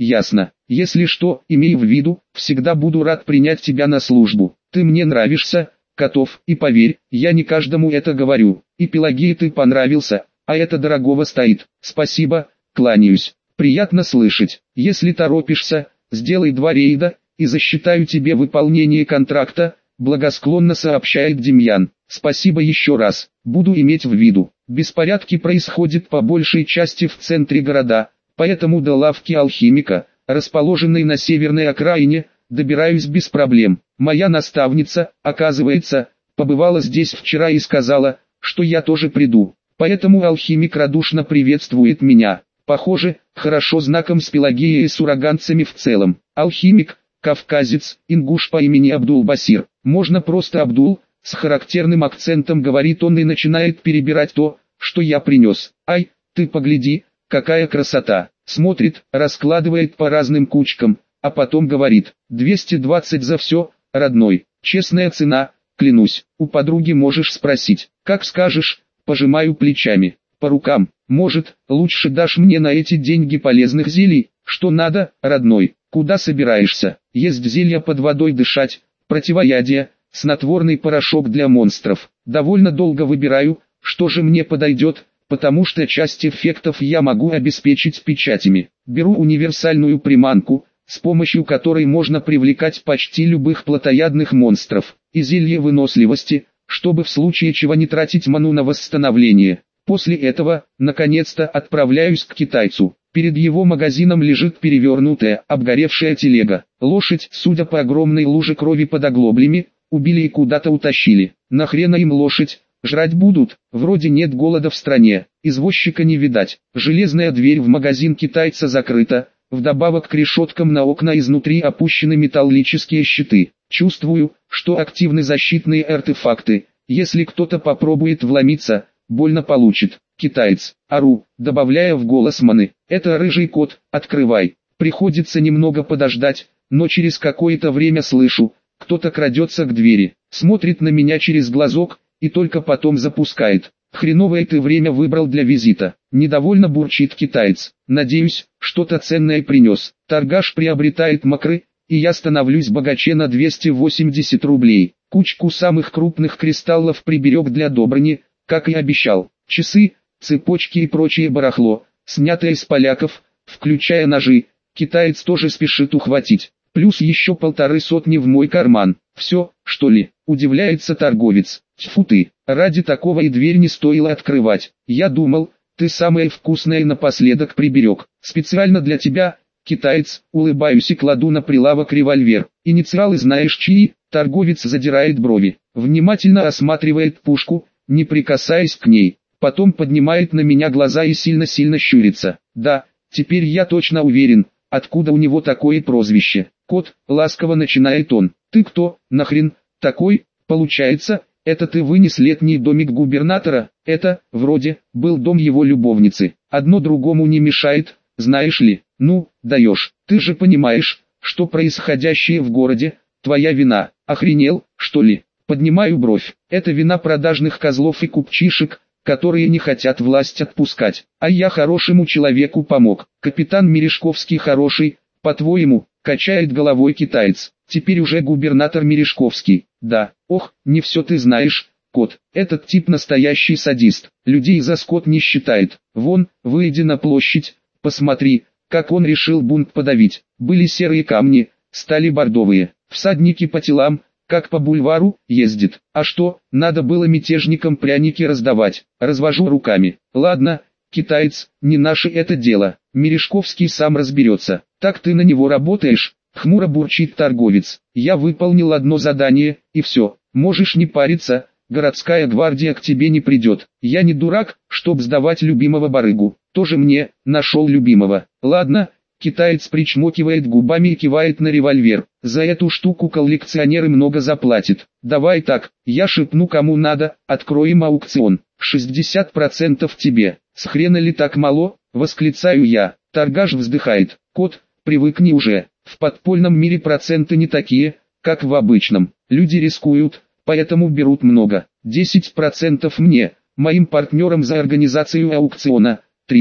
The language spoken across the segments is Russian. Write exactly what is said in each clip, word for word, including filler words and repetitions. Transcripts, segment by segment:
ясно. Если что, имей в виду, всегда буду рад принять тебя на службу. Ты мне нравишься, Котов, и поверь, я не каждому это говорю. И Пелагее ты понравился, а это дорогого стоит. Спасибо, кланяюсь. Приятно слышать. Если торопишься, сделай два рейда, и засчитаю тебе выполнение контракта, благосклонно сообщает Демьян. Спасибо еще раз, буду иметь в виду. Беспорядки происходят по большей части в центре города, поэтому до лавки алхимика, расположенной на северной окраине, добираюсь без проблем. Моя наставница, оказывается, побывала здесь вчера и сказала, что я тоже приду. Поэтому алхимик радушно приветствует меня. Похоже, хорошо знаком с Пелагеей и с ураганцами в целом. Алхимик, кавказец, ингуш по имени Абдул-Басир. Можно просто Абдул, с характерным акцентом говорит он и начинает перебирать то, что я принес. Ай, ты погляди, какая красота. Смотрит, раскладывает по разным кучкам, а потом говорит, двести двадцать за все, родной, честная цена, клянусь. У подруги можешь спросить, как скажешь, пожимаю плечами. По рукам, может, лучше дашь мне на эти деньги полезных зелий, что надо, родной. Куда собираешься? Есть зелья под водой дышать, противоядие, снотворный порошок для монстров. Довольно долго выбираю, что же мне подойдет, потому что часть эффектов я могу обеспечить печатями. Беру универсальную приманку, с помощью которой можно привлекать почти любых плотоядных монстров, и зелье выносливости, чтобы в случае чего не тратить ману на восстановление. После этого, наконец-то, отправляюсь к китайцу. Перед его магазином лежит перевернутая, обгоревшая телега. Лошадь, судя по огромной луже крови под оглоблями, убили и куда-то утащили. Нахрена им лошадь? Жрать будут, вроде нет голода в стране. Извозчика не видать. Железная дверь в магазин китайца закрыта. Вдобавок к решеткам на окна изнутри опущены металлические щиты. Чувствую, что активны защитные артефакты. Если кто-то попробует вломиться, больно получит. Китаец, ору, добавляя в голос маны. Это рыжий кот, открывай. Приходится немного подождать, но через какое-то время слышу, кто-то крадется к двери, смотрит на меня через глазок, и только потом запускает. Хреновое ты время выбрал для визита. Недовольно бурчит китаец. Надеюсь, что-то ценное принес. Торгаш приобретает мокры, и я становлюсь богаче на двести восемьдесят рублей. Кучку самых крупных кристаллов приберег для Добрыни, как и обещал. Часы, цепочки и прочее барахло, снятое с поляков, включая ножи, китаец тоже спешит ухватить. Плюс еще полторы сотни в мой карман. Все, что ли, удивляется торговец. Тьфу ты, ради такого и дверь не стоило открывать. Я думал, ты самое вкусное напоследок приберег. Специально для тебя, китаец, улыбаюсь и кладу на прилавок револьвер. Инициалы знаешь чьи? Торговец задирает брови, внимательно осматривает пушку, не прикасаясь к ней. Потом поднимает на меня глаза и сильно-сильно щурится. Да, теперь я точно уверен, откуда у него такое прозвище. Кот, ласково начинает он. Ты кто, нахрен, такой? Получается, это ты вынес летний домик губернатора? Это, вроде, был дом его любовницы. Одно другому не мешает, знаешь ли. Ну, даешь. Ты же понимаешь, что происходящее в городе, твоя вина. Охренел, что ли? Поднимаю бровь. Это вина продажных козлов и купчишек, которые не хотят власть отпускать. А я хорошему человеку помог. Капитан Мережковский хороший, по-твоему, качает головой китаец. Теперь уже губернатор Мережковский. Да, ох, не все ты знаешь, кот. Этот тип настоящий садист. Людей за скот не считает. Вон, выйди на площадь, посмотри, как он решил бунт подавить. Были серые камни, стали бордовые. Всадники по телам, как по бульвару, ездит. А что, надо было мятежникам пряники раздавать. Развожу руками. Ладно, китаец, не наше это дело. Мережковский сам разберется. Так ты на него работаешь? Хмуро бурчит торговец. Я выполнил одно задание, и все. Можешь не париться, городская гвардия к тебе не придет. Я не дурак, чтоб сдавать любимого барыгу. Тоже мне, нашел любимого. Ладно. Китаец причмокивает губами и кивает на револьвер. За эту штуку коллекционеры много заплатят. Давай так, я шепну кому надо, откроем аукцион. шестьдесят процентов тебе. С хрена ли так мало? Восклицаю я. Торгаш вздыхает. Кот, привыкни уже. В подпольном мире проценты не такие, как в обычном. Люди рискуют, поэтому берут много. десять процентов мне, моим партнерам за организацию аукциона. тридцать.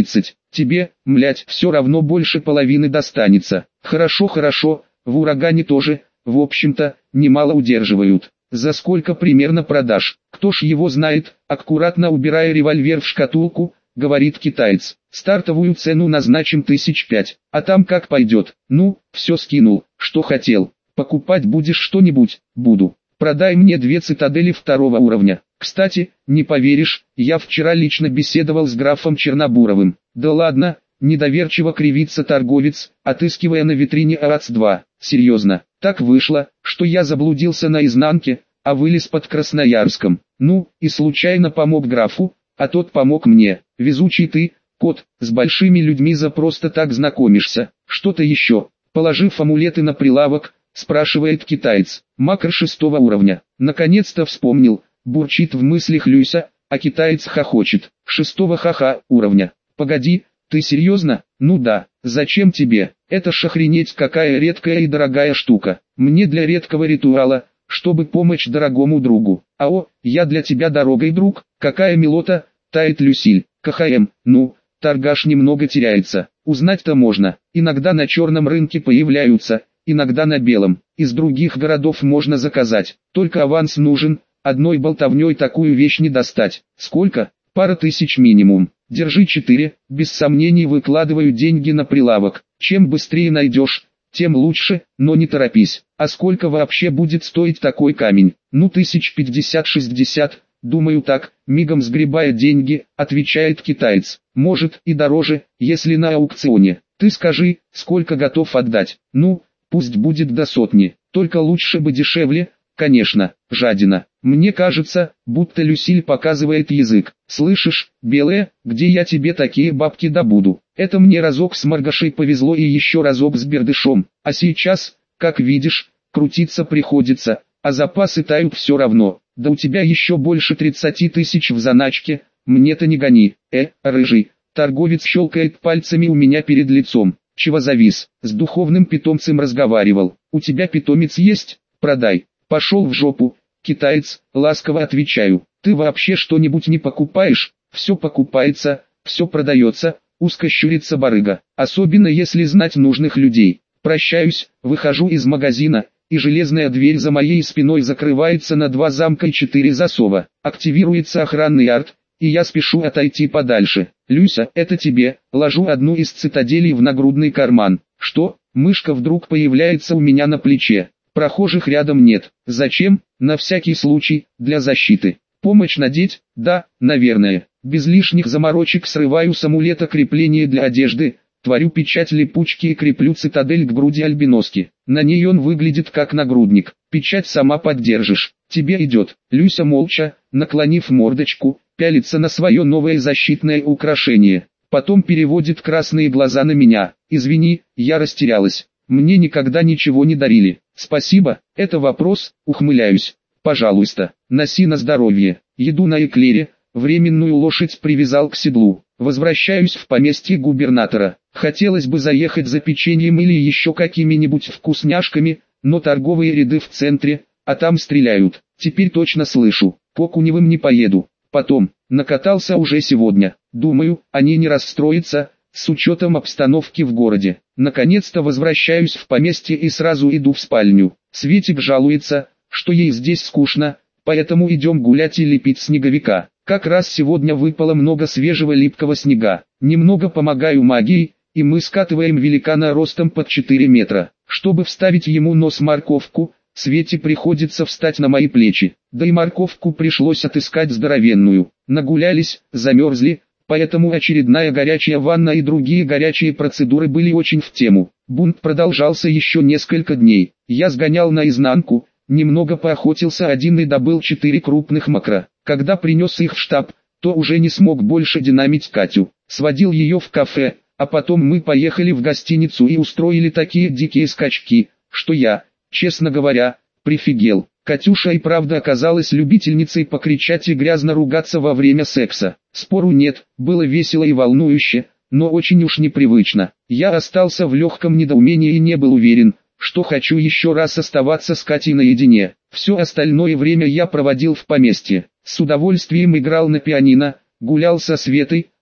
Тебе, млять, все равно больше половины достанется. Хорошо, хорошо, в урагане тоже, в общем-то, немало удерживают. За сколько примерно продашь? Кто ж его знает, аккуратно убирая револьвер в шкатулку, говорит китаец. Стартовую цену назначим тысяч пять, а там как пойдет. Ну, все скинул, что хотел. Покупать будешь что-нибудь? Буду. Продай мне две цитадели второго уровня. Кстати, не поверишь, я вчера лично беседовал с графом Чернобуровым. Да ладно, недоверчиво кривится торговец, отыскивая на витрине ААЦ два. Серьезно, так вышло, что я заблудился на изнанке, а вылез под Красноярском. Ну, и случайно помог графу, а тот помог мне. Везучий ты, кот, с большими людьми за просто так знакомишься. Что-то еще. Положив амулеты на прилавок, спрашивает китаец. Макро шестого уровня. Наконец-то вспомнил, бурчит в мыслях Люся, а китаец хохочет. Шестого ха-ха уровня. Погоди, ты серьезно? Ну да, зачем тебе? Это ж охренеть какая редкая и дорогая штука. Мне для редкого ритуала, чтобы помочь дорогому другу. Ао, я для тебя дорогой друг, какая милота, тает Люсиль. КХМ, ну, торгаш немного теряется. Узнать-то можно. Иногда на черном рынке появляются, иногда на белом. Из других городов можно заказать. Только аванс нужен, одной болтовней такую вещь не достать. Сколько? Пара тысяч минимум. Держи четыре, без сомнений выкладываю деньги на прилавок. Чем быстрее найдешь, тем лучше, но не торопись. А сколько вообще будет стоить такой камень? Ну тысяч пятьдесят-шестьдесят, думаю так, мигом сгребая деньги, отвечает китаец. Может и дороже, если на аукционе. Ты скажи, сколько готов отдать? Ну, пусть будет до сотни, только лучше бы дешевле, конечно, жадина. Мне кажется, будто Люсиль показывает язык. Слышишь, белая, где я тебе такие бабки добуду? Это мне разок с Маргашей повезло и еще разок с Бердышом. А сейчас, как видишь, крутиться приходится, а запасы тают все равно. Да у тебя еще больше тридцати тысяч в заначке, мне-то не гони. Э, рыжий, торговец щелкает пальцами у меня перед лицом. Чего завис? С духовным питомцем разговаривал. У тебя питомец есть? Продай. Пошел в жопу. Китаец, ласково отвечаю. Ты вообще что-нибудь не покупаешь? Все покупается, все продается, узко щурится барыга. Особенно если знать нужных людей. Прощаюсь, выхожу из магазина, и железная дверь за моей спиной закрывается на два замка и четыре засова. Активируется охранный арт, и я спешу отойти подальше. Люся, это тебе, ложу одну из цитаделей в нагрудный карман. Что? Мышка вдруг появляется у меня на плече. Прохожих рядом нет. Зачем? На всякий случай, для защиты. Помощь надеть? Да, наверное. Без лишних заморочек срываю с амулета крепление для одежды, творю печать липучки и креплю цитадель к груди альбиноски. На ней он выглядит как нагрудник. Печать сама поддержишь. Тебе идет. Люся молча, наклонив мордочку, пялится на свое новое защитное украшение. Потом переводит красные глаза на меня. Извини, я растерялась. Мне никогда ничего не дарили. Спасибо, это вопрос, ухмыляюсь. Пожалуйста, носи на здоровье. Еду на эклере, временную лошадь привязал к седлу. Возвращаюсь в поместье губернатора. Хотелось бы заехать за печеньем или еще какими-нибудь вкусняшками, но торговые ряды в центре, а там стреляют. Теперь точно слышу, по Куневым не поеду. Потом, накатался уже сегодня. Думаю, они не расстроятся, с учетом обстановки в городе. Наконец-то возвращаюсь в поместье и сразу иду в спальню. Светик жалуется, что ей здесь скучно, поэтому идем гулять и лепить снеговика. Как раз сегодня выпало много свежего липкого снега. Немного помогаю магией, и мы скатываем великана ростом под четыре метра. Чтобы вставить ему нос-морковку, Свете приходится встать на мои плечи. Да и морковку пришлось отыскать здоровенную. Нагулялись, замерзли. Поэтому очередная горячая ванна и другие горячие процедуры были очень в тему. Бунт продолжался еще несколько дней. Я сгонял наизнанку, немного поохотился один и добыл четыре крупных макро. Когда принес их в штаб, то уже не смог больше динамить Катю. Сводил ее в кафе, а потом мы поехали в гостиницу и устроили такие дикие скачки, что я, честно говоря, прифигел. Катюша и правда оказалась любительницей покричать и грязно ругаться во время секса. Спору нет, было весело и волнующе, но очень уж непривычно. Я остался в легком недоумении и не был уверен, что хочу еще раз оставаться с Катей наедине. Все остальное время я проводил в поместье. С удовольствием играл на пианино, гулял со Светой,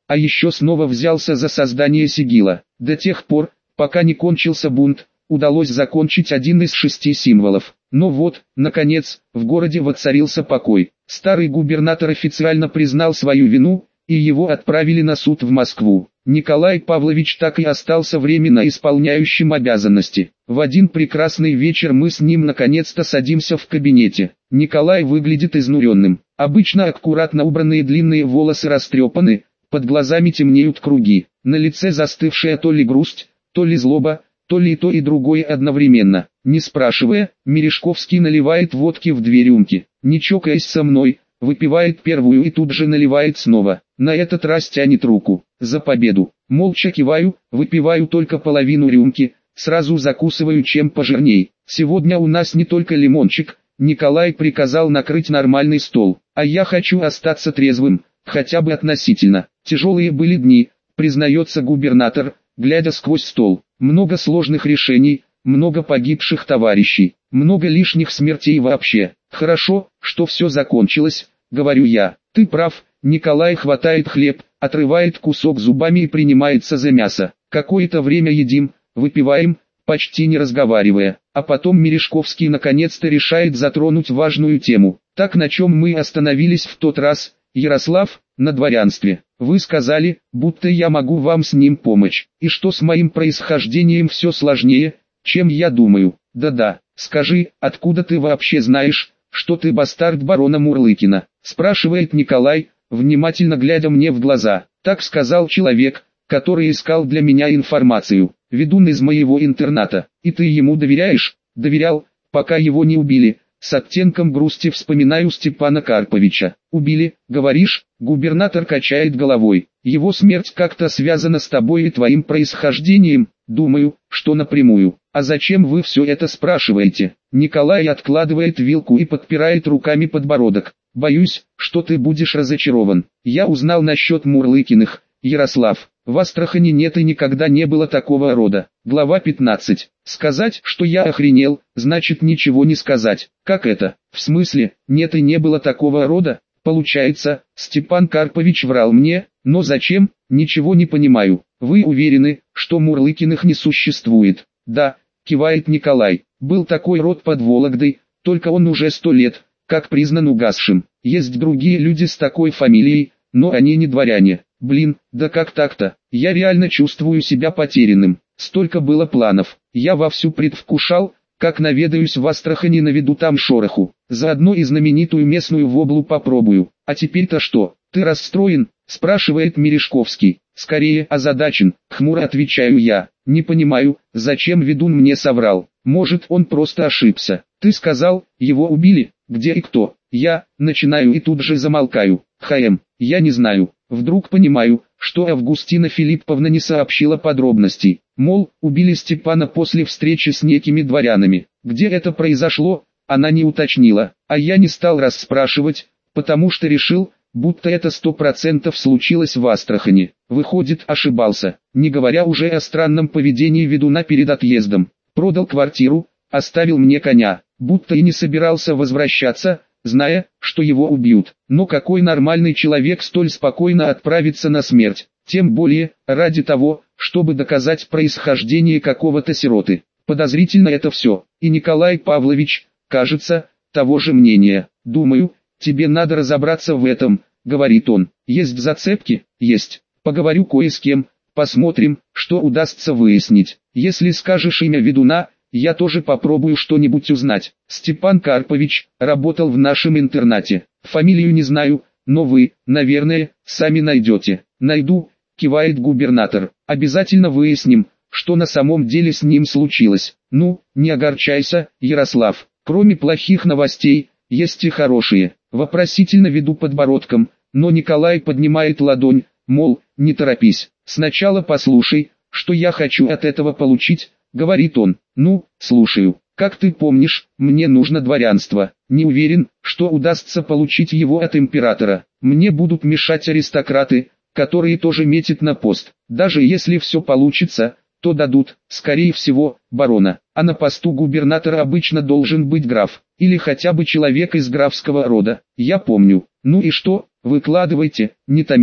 А еще снова взялся за создание сигила. До тех пор, пока не кончился бунт, удалось закончить один из шести символов. Но вот, наконец, в городе воцарился покой. Старый губернатор официально признал свою вину, и его отправили на суд в Москву. Николай Павлович так и остался временно исполняющим обязанности. В один прекрасный вечер мы с ним наконец-то садимся в кабинете. Николай выглядит изнуренным. Обычно аккуратно убранные длинные волосы растрепаны, под глазами темнеют круги. На лице застывшая то ли грусть, то ли злоба, то ли и то и другое одновременно. Не спрашивая, Мережковский наливает водки в две рюмки. Не чокаясь со мной, выпивает первую и тут же наливает снова. На этот раз тянет руку. За победу. Молча киваю, выпиваю только половину рюмки, сразу закусываю чем пожирней. Сегодня у нас не только лимончик, Николай приказал накрыть нормальный стол, а я хочу остаться трезвым, хотя бы относительно. Тяжелые были дни, признается губернатор, глядя сквозь стол. Много сложных решений, много погибших товарищей, много лишних смертей вообще. Хорошо, что все закончилось, говорю я. Ты прав. Николай хватает хлеб, отрывает кусок зубами и принимается за мясо. Какое-то время едим, выпиваем, почти не разговаривая. А потом Мережковский наконец-то решает затронуть важную тему. Так, на чем мы остановились в тот раз, Ярослав, на дворянстве. Вы сказали, будто я могу вам с ним помочь. И что с моим происхождением все сложнее, чем я думаю. Да-да, скажи, откуда ты вообще знаешь, что ты бастард барона Мурлыкина? Спрашивает Николай, внимательно глядя мне в глаза. Так сказал человек, который искал для меня информацию. Ведун из моего интерната. И ты ему доверяешь? Доверял, пока его не убили. С оттенком грусти вспоминаю Степана Карповича. Убили, говоришь? Губернатор качает головой. Его смерть как-то связана с тобой и твоим происхождением? Думаю, что напрямую. А зачем вы все это спрашиваете? Николай откладывает вилку и подпирает руками подбородок. Боюсь, что ты будешь разочарован. Я узнал насчет Мурлыкиных, Ярослав. В Астрахани нет и никогда не было такого рода. Глава пятнадцать. Сказать, что я охренел, значит ничего не сказать. Как это? В смысле, нет и не было такого рода? Получается, Степан Карпович врал мне, но зачем? Ничего не понимаю. Вы уверены, что Мурлыкиных не существует? Да, кивает Николай. Был такой род под Вологдой, только он уже сто лет, как признан угасшим. Есть другие люди с такой фамилией, но они не дворяне. Блин, да как так-то? Я реально чувствую себя потерянным. Столько было планов. Я вовсю предвкушал, как наведаюсь в Астрахани, наведу там шороху. Заодно и знаменитую местную воблу попробую. А теперь-то что? Ты расстроен? Спрашивает Мережковский. Скорее озадачен, хмуро отвечаю я. Не понимаю, зачем ведун мне соврал. Может, он просто ошибся. Ты сказал, его убили? Где и кто? Я начинаю и тут же замолкаю. Хм, я не знаю. Вдруг понимаю, что Августина Филипповна не сообщила подробностей. Мол, убили Степана после встречи с некими дворянами. Где это произошло, она не уточнила. А я не стал расспрашивать, потому что решил, будто это сто процентов случилось в Астрахани. Выходит, ошибался, не говоря уже о странном поведении ведуна перед отъездом. Продал квартиру, оставил мне коня, будто и не собирался возвращаться, зная, что его убьют. Но какой нормальный человек столь спокойно отправится на смерть? Тем более, ради того, чтобы доказать происхождение какого-то сироты. Подозрительно это все. И Николай Павлович, кажется, того же мнения. Думаю, тебе надо разобраться в этом, говорит он. Есть зацепки? Есть. Поговорю кое с кем, посмотрим, что удастся выяснить. Если скажешь имя ведуна, я тоже попробую что-нибудь узнать. Степан Карпович работал в нашем интернате. Фамилию не знаю, но вы, наверное, сами найдете. Найду, кивает губернатор. Обязательно выясним, что на самом деле с ним случилось. Ну, не огорчайся, Ярослав. Кроме плохих новостей, есть и хорошие. Вопросительно веду подбородком, но Николай поднимает ладонь, мол, не торопись. Сначала послушай, что я хочу от этого получить, говорит он. Ну, слушаю. Как ты помнишь, мне нужно дворянство. Не уверен, что удастся получить его от императора. Мне будут мешать аристократы, которые тоже метят на пост. Даже если все получится, то дадут, скорее всего, барона. А на посту губернатора обычно должен быть граф, или хотя бы человек из графского рода. Я помню. Ну и что, выкладывайте, не томите.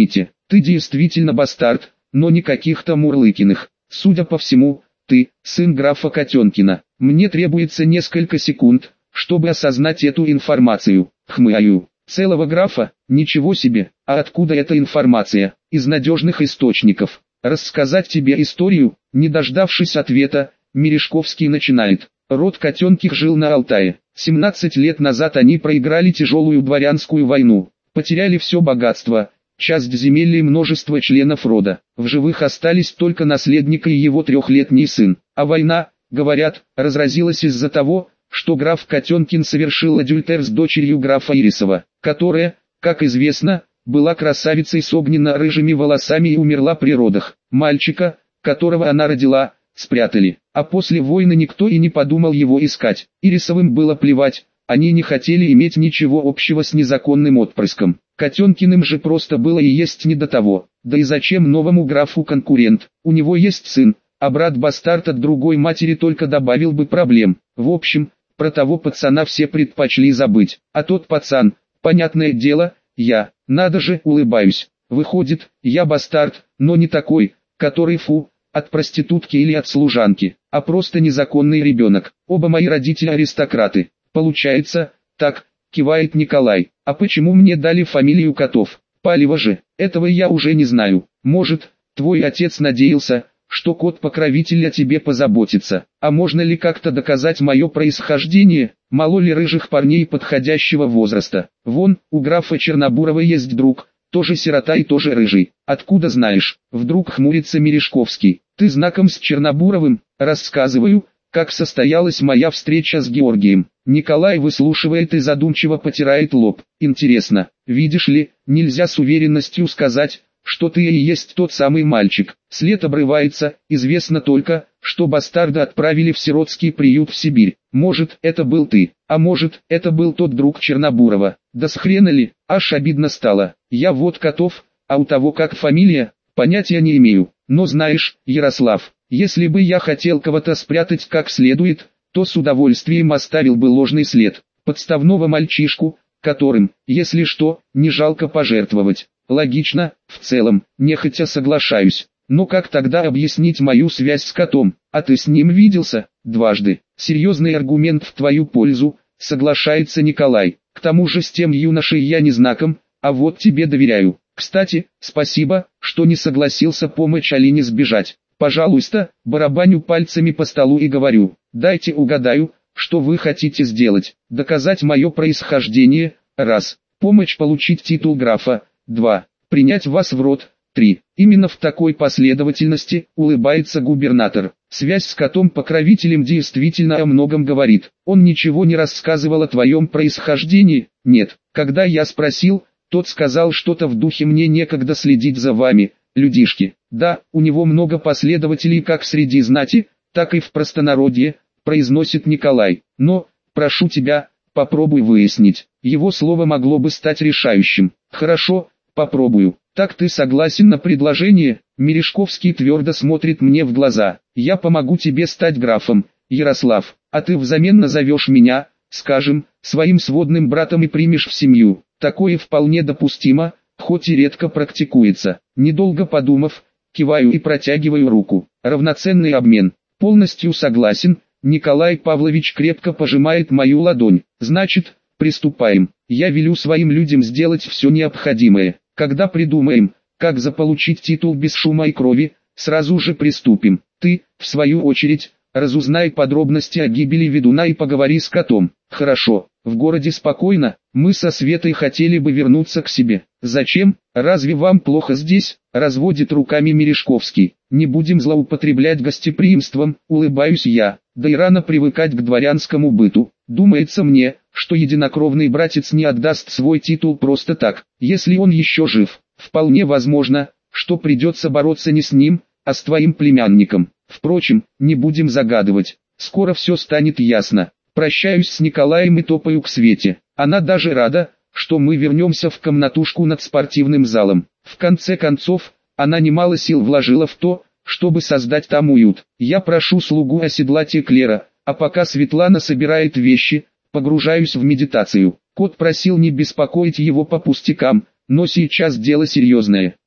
Ты действительно бастард, но не каких-то Мурлыкиных. Судя по всему, ты, сын графа Котенкина. Мне требуется несколько секунд, чтобы осознать эту информацию. Хмыкаю. Целого графа? Ничего себе. А откуда эта информация? Из надежных источников. Рассказать тебе историю? Не дождавшись ответа, Мережковский начинает. Род Котенких жил на Алтае. семнадцать лет назад они проиграли тяжелую дворянскую войну. Потеряли все богатство, часть земель и множество членов рода. В живых остались только наследник и его трехлетний сын. А война, говорят, разразилась из-за того, что граф Котенкин совершил адюльтер с дочерью графа Ирисова, которая, как известно, была красавицей с огненно-рыжими волосами и умерла при родах. Мальчика, которого она родила, спрятали, а после войны никто и не подумал его искать. Ирисовым было плевать, они не хотели иметь ничего общего с незаконным отпрыском. Котенкиным же просто было и есть не до того. Да и зачем новому графу конкурент? У него есть сын, а брат-бастард от другой матери только добавил бы проблем. В общем, про того пацана все предпочли забыть. А тот пацан, понятное дело, я. Надо же, улыбаюсь. Выходит, я бастард, но не такой, который фу, от проститутки или от служанки, а просто незаконный ребенок. Оба мои родители аристократы. Получается, так, кивает Николай. А почему мне дали фамилию Котов? Палево же, этого я уже не знаю. Может, твой отец надеялся, что кот-покровитель о тебе позаботится. А можно ли как-то доказать мое происхождение? Мало ли рыжих парней подходящего возраста. Вон, у графа Чернобурова есть друг, тоже сирота и тоже рыжий. Откуда знаешь? Вдруг хмурится Мережковский. Ты знаком с Чернобуровым? Рассказываю, как состоялась моя встреча с Георгием. Николай выслушивает и задумчиво потирает лоб. Интересно, видишь ли, нельзя с уверенностью сказать, что ты и есть тот самый мальчик. След обрывается, известно только, что бастарда отправили в сиротский приют в Сибирь. Может, это был ты, а может, это был тот друг Чернобурова. Да с хрена ли, аж обидно стало. Я вот Котов, а у того как фамилия, понятия не имею. Но знаешь, Ярослав, если бы я хотел кого-то спрятать как следует, то с удовольствием оставил бы ложный след. Подставного мальчишку, которым, если что, не жалко пожертвовать. Логично, в целом, нехотя соглашаюсь. Но как тогда объяснить мою связь с котом? А ты с ним виделся? Дважды. Серьезный аргумент в твою пользу, соглашается Николай. К тому же с тем юношей я не знаком, а вот тебе доверяю. Кстати, спасибо, что не согласился помочь Алине сбежать. Пожалуйста, барабаню пальцами по столу и говорю, дайте угадаю, что вы хотите сделать. Доказать мое происхождение, раз. Помочь получить титул графа, два. Принять вас в род, три. Именно в такой последовательности, улыбается губернатор. Связь с котом-покровителем действительно о многом говорит. Он ничего не рассказывал о твоем происхождении? Нет. Когда я спросил, тот сказал что-то в духе «мне некогда следить за вами, людишки». Да, у него много последователей как среди знати, так и в простонародье, произносит Николай. Но, прошу тебя, попробуй выяснить. Его слово могло бы стать решающим. Хорошо, попробую. Так ты согласен на предложение? Мережковский твердо смотрит мне в глаза. Я помогу тебе стать графом, Ярослав, а ты взамен назовешь меня, скажем, своим сводным братом и примешь в семью. Такое вполне допустимо, хоть и редко практикуется. Недолго подумав, киваю и протягиваю руку. Равноценный обмен. Полностью согласен. Николай Павлович крепко пожимает мою ладонь. Значит, приступаем. Я велю своим людям сделать все необходимое. Когда придумаем, как заполучить титул без шума и крови, сразу же приступим. Ты, в свою очередь, разузнай подробности о гибели ведуна и поговори с котом. Хорошо, в городе спокойно, мы со Светой хотели бы вернуться к себе. Зачем? Разве вам плохо здесь? Разводит руками Мережковский. Не будем злоупотреблять гостеприимством, улыбаюсь я. Да и рано привыкать к дворянскому быту. Думается мне, что единокровный братец не отдаст свой титул просто так, если он еще жив. Вполне возможно, что придется бороться не с ним, а с твоим племянником. Впрочем, не будем загадывать. Скоро все станет ясно. Прощаюсь с Николаем и топаю к Свете. Она даже рада, что мы вернемся в комнатушку над спортивным залом. В конце концов, она немало сил вложила в то, чтобы создать там уют. Я прошу слугу оседлать эклера, а пока Светлана собирает вещи, погружаюсь в медитацию. Кот просил не беспокоить его по пустякам, но сейчас дело серьезное.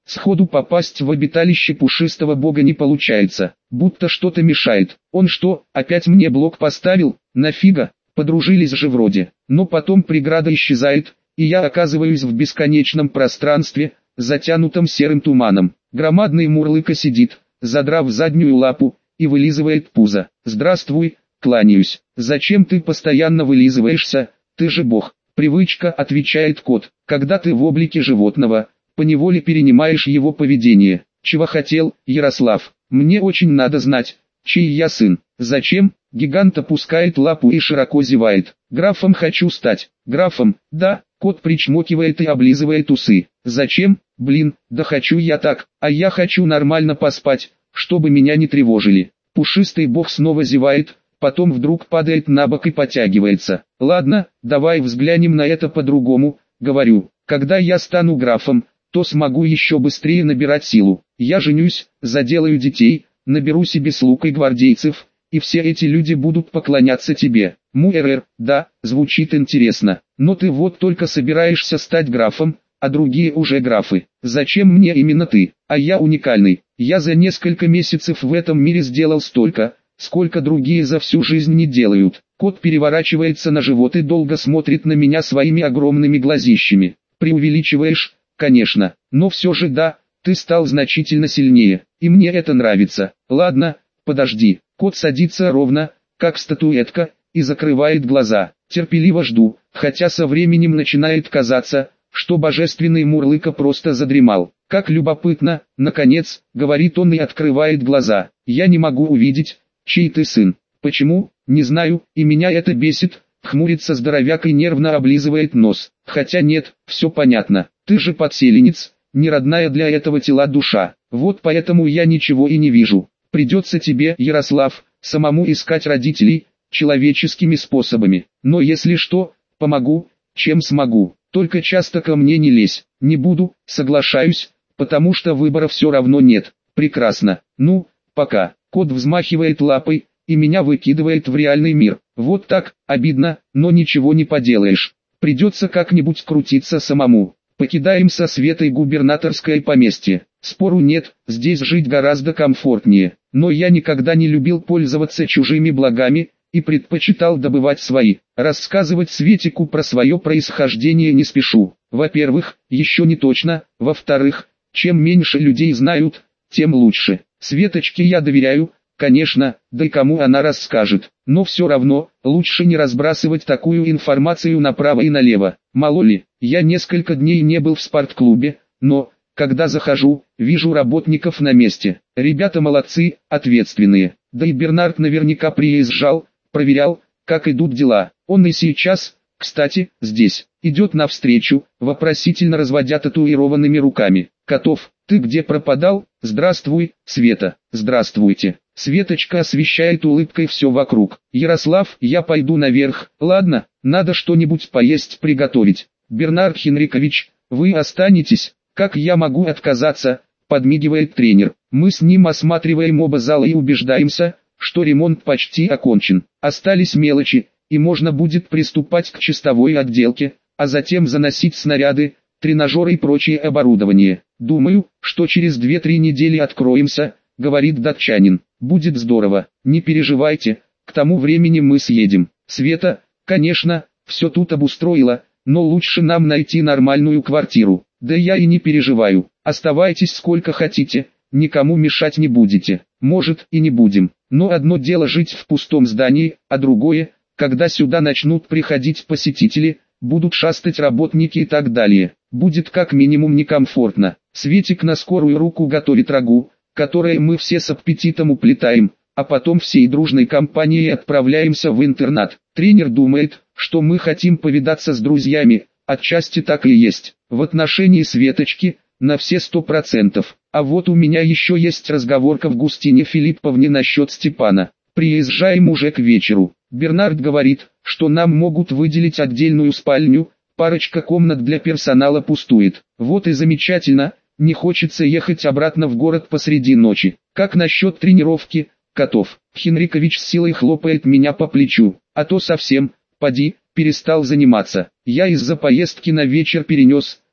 Сходу попасть в обиталище пушистого бога не получается, будто что-то мешает. Он что, опять мне блок поставил? Нафига? Подружились же вроде. Но потом преграда исчезает, и я оказываюсь в бесконечном пространстве, затянутом серым туманом. Громадный мурлыка сидит, задрав заднюю лапу, и вылизывает пузо. «Здравствуй», кланяюсь. «Зачем ты постоянно вылизываешься? Ты же бог». «Привычка», отвечает кот. «Когда ты в облике животного, поневоле перенимаешь его поведение». «Чего хотел, Ярослав? Мне очень надо знать, чей я сын». «Зачем?» Гигант опускает лапу и широко зевает. «Графом хочу стать». «Графом?» «Да». Кот причмокивает и облизывает усы. «Зачем?» «Блин, да хочу я так, а я хочу нормально поспать, чтобы меня не тревожили». Пушистый бог снова зевает, потом вдруг падает на бок и потягивается. «Ладно, давай взглянем на это по-другому», говорю. «Когда я стану графом, то смогу еще быстрее набирать силу. Я женюсь, заделаю детей, наберу себе слуг и гвардейцев, и все эти люди будут поклоняться тебе». Муэрэр, да, звучит интересно, но ты вот только собираешься стать графом, а другие уже графы. Зачем мне именно ты? А я уникальный. Я за несколько месяцев в этом мире сделал столько, сколько другие за всю жизнь не делают. Кот переворачивается на живот и долго смотрит на меня своими огромными глазищами. Преувеличиваешь, конечно, но все же да, ты стал значительно сильнее, и мне это нравится. Ладно, подожди. Кот садится ровно, как статуэтка, и закрывает глаза. Терпеливо жду, хотя со временем начинает казаться, что божественный мурлыка просто задремал. «Как любопытно», наконец, говорит он и открывает глаза. «Я не могу увидеть, чей ты сын». «Почему? Не знаю, и меня это бесит», хмурится здоровяк и нервно облизывает нос. «Хотя нет, все понятно, ты же подселенец, не родная для этого тела душа, вот поэтому я ничего и не вижу. Придется тебе, Ярослав, самому искать родителей, человеческими способами. Но если что, помогу, чем смогу. Только часто ко мне не лезь». «Не буду», соглашаюсь, потому что выбора все равно нет. «Прекрасно. Ну, пока». Кот взмахивает лапой, и меня выкидывает в реальный мир. Вот так, обидно, но ничего не поделаешь. Придется как-нибудь крутиться самому. Покидаем со Светой губернаторское поместье. Спору нет, здесь жить гораздо комфортнее. Но я никогда не любил пользоваться чужими благами, и предпочитал добывать свои. Рассказывать Светику про свое происхождение не спешу. Во-первых, еще не точно, во-вторых, чем меньше людей знают, тем лучше. Светочке я доверяю, конечно, да и кому она расскажет. Но все равно, лучше не разбрасывать такую информацию направо и налево. Мало ли, я несколько дней не был в спортклубе, но, когда захожу, вижу работников на месте. Ребята молодцы, ответственные. Да и Бернард наверняка приезжал, проверял, как идут дела. Он и сейчас, кстати, здесь, идет навстречу, вопросительно разводя татуированными руками. «Котов, ты где пропадал?» «Здравствуй, Света». «Здравствуйте». Светочка освещает улыбкой все вокруг. «Ярослав, я пойду наверх, ладно, надо что-нибудь поесть приготовить». «Бернард Хенрикович, вы останетесь?» «Как я могу отказаться?» Подмигивает тренер. Мы с ним осматриваем оба зала и убеждаемся, что ремонт почти окончен. Остались мелочи, и можно будет приступать к чистовой отделке, а затем заносить снаряды, тренажеры и прочее оборудование. «Думаю, что через две-три недели откроемся», — говорит датчанин. «Будет здорово, не переживайте, к тому времени мы съедем». Света, конечно, все тут обустроила, но лучше нам найти нормальную квартиру. Да я и не переживаю, оставайтесь сколько хотите, никому мешать не будете. Может и не будем, но одно дело жить в пустом здании, а другое, когда сюда начнут приходить посетители, будут шастать работники и так далее. Будет как минимум некомфортно. Светик на скорую руку готовит рагу, которое мы все с аппетитом уплетаем, а потом всей дружной компанией отправляемся в интернат. Тренер думает, что мы хотим повидаться с друзьями, отчасти так и есть. В отношении Светочки, на все сто процентов. А вот у меня еще есть разговорка в Густине Филипповне насчет Степана. Приезжаем уже к вечеру. Бернард говорит, что нам могут выделить отдельную спальню, парочка комнат для персонала пустует. Вот и замечательно, не хочется ехать обратно в город посреди ночи. Как насчет тренировки, Котов? Хенрикович с силой хлопает меня по плечу. А то совсем, поди, перестал заниматься. Я из-за поездки на вечер перенес,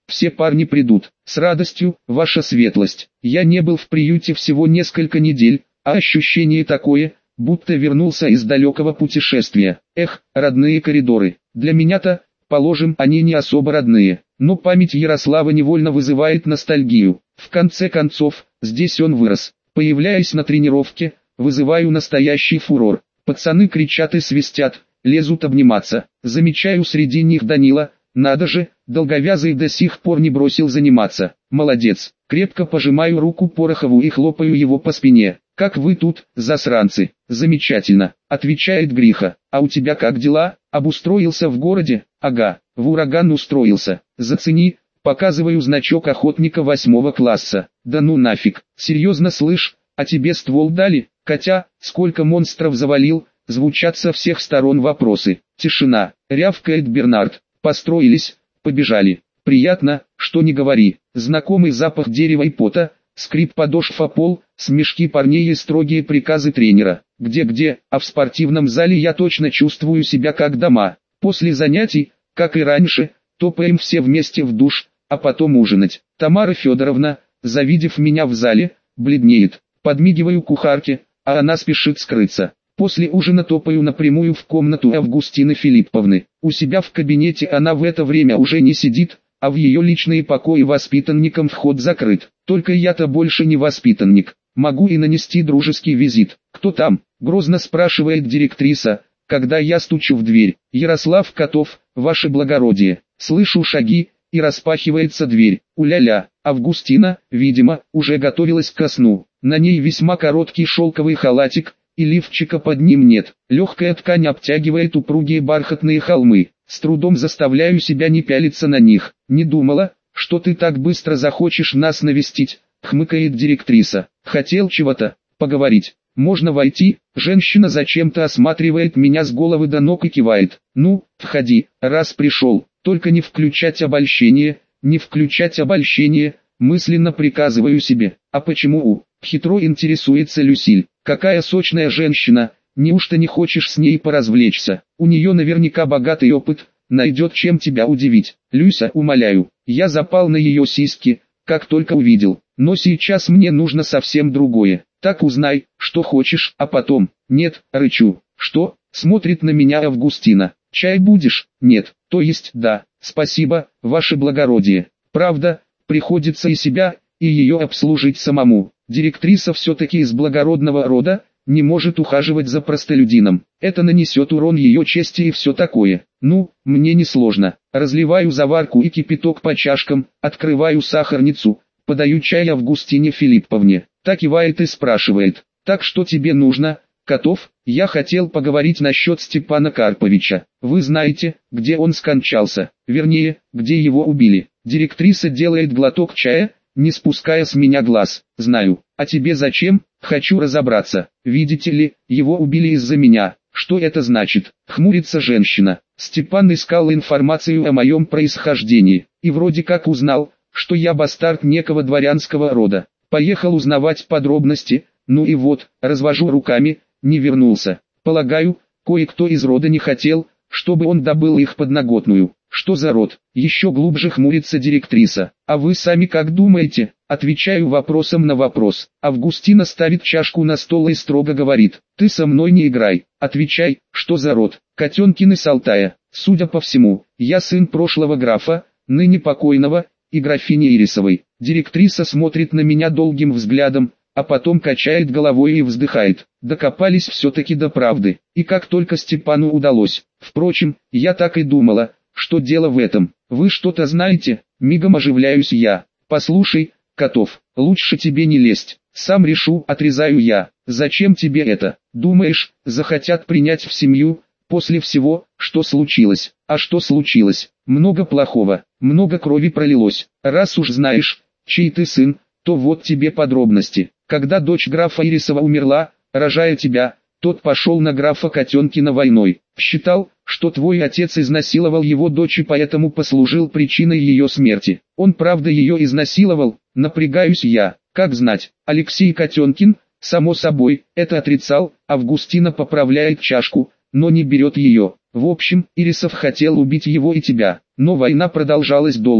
все парни придут. С радостью, ваша светлость. Я не был в приюте всего несколько недель, а ощущение такое, будто вернулся из далекого путешествия. Эх, родные коридоры. Для меня-то, положим, они не особо родные, но память Ярослава невольно вызывает ностальгию. В конце концов, здесь он вырос. Появляясь на тренировке, вызываю настоящий фурор. Пацаны кричат и свистят, лезут обниматься. Замечаю среди них Данила, надо же, долговязый до сих пор не бросил заниматься. Молодец. Крепко пожимаю руку Порохову и хлопаю его по спине. «Как вы тут, засранцы?» «Замечательно», — отвечает Гриха. «А у тебя как дела? Обустроился в городе?» «Ага, в ураган устроился. Зацени», — показываю значок охотника восьмого класса. «Да ну нафиг, серьезно слышь, а тебе ствол дали?» «Котя, сколько монстров завалил?» Звучат со всех сторон вопросы. Тишина. Рявкает Бернард. «Построились, побежали». Приятно, что не говори. Знакомый запах дерева и пота, скрип подошв о пол, смешки парней и строгие приказы тренера. Где-где, а в спортивном зале я точно чувствую себя как дома. После занятий, как и раньше, топаем все вместе в душ, а потом ужинать. Тамара Федоровна, завидев меня в зале, бледнеет. Подмигиваю кухарке, а она спешит скрыться. После ужина топаю напрямую в комнату Августины Филипповны. У себя в кабинете она в это время уже не сидит, а в ее личные покои воспитанникам вход закрыт. Только я-то больше не воспитанник. Могу и нанести дружеский визит. «Кто там?» — грозно спрашивает директриса, когда я стучу в дверь. «Ярослав Котов, ваше благородие». Слышу шаги, и распахивается дверь. Уля-ля, Августина, видимо, уже готовилась ко сну. На ней весьма короткий шелковый халатик, и лифчика под ним нет. Легкая ткань обтягивает упругие бархатные холмы. С трудом заставляю себя не пялиться на них. «Не думала, что ты так быстро захочешь нас навестить», — хмыкает директриса. «Хотел чего-то поговорить. Можно войти?» Женщина зачем-то осматривает меня с головы до ног и кивает. «Ну, входи, раз пришел. Только не включать обольщение, не включать обольщение», мысленно приказываю себе. «А почему у?» — хитро интересуется Люсиль. «Какая сочная женщина, неужто не хочешь с ней поразвлечься? У нее наверняка богатый опыт, найдет чем тебя удивить». «Люся, умоляю, я запал на ее сиськи, как только увидел, но сейчас мне нужно совсем другое. Так узнай, что хочешь, а потом...» «Нет», рычу. «Что?» — смотрит на меня Августина. «Чай будешь?» «Нет, то есть да, спасибо, ваше благородие. Правда, приходится и себя, и ее обслужить самому. Директриса все-таки из благородного рода, не может ухаживать за простолюдином. Это нанесет урон ее чести и все такое. Ну, мне не сложно. Разливаю заварку и кипяток по чашкам, открываю сахарницу, подаю чай Августине Филипповне. Та кивает и спрашивает: «Так что тебе нужно, Котов?» «Я хотел поговорить насчет Степана Карповича. Вы знаете, где он скончался? Вернее, где его убили?» Директриса делает глоток чая, не спуская с меня глаз. «Знаю. А тебе зачем?» «Хочу разобраться. Видите ли, его убили из-за меня». «Что это значит?» Хмурится женщина. «Степан искал информацию о моем происхождении, и вроде как узнал, что я бастард некого дворянского рода. Поехал узнавать подробности, ну и вот, развожу руками, не вернулся. Полагаю, кое-кто из рода не хотел, чтобы он добыл их подноготную». «Что за род?» Еще глубже хмурится директриса. «А вы сами как думаете?» Отвечаю вопросом на вопрос. Августина ставит чашку на стол и строго говорит: «Ты со мной не играй. Отвечай, что за род?» «Котенкины с Алтая. Судя по всему, я сын прошлого графа, ныне покойного, и графини Ирисовой». Директриса смотрит на меня долгим взглядом, а потом качает головой и вздыхает. Докопались все-таки до правды. И как только Степану удалось. Впрочем, я так и думала, что дело в этом. «Вы что-то знаете?» Мигом оживляюсь я. «Послушай, Котов, лучше тебе не лезть. Сам решу», отрезаю я. «Зачем тебе это? Думаешь, захотят принять в семью, после всего, что случилось?» «А что случилось?» «Много плохого, много крови пролилось. Раз уж знаешь, чей ты сын, то вот тебе подробности. Когда дочь графа Ирисова умерла, рожая тебя, тот пошел на графа Котенкина войной. Считал, что твой отец изнасиловал его дочь и поэтому послужил причиной ее смерти. Он правда ее изнасиловал?» Напрягаюсь я. «Как знать?» Алексей Котенкин, само собой, это отрицал. Августина поправляет чашку, но не берет ее. «В общем, Ирисов хотел убить его и тебя, но война продолжалась долго.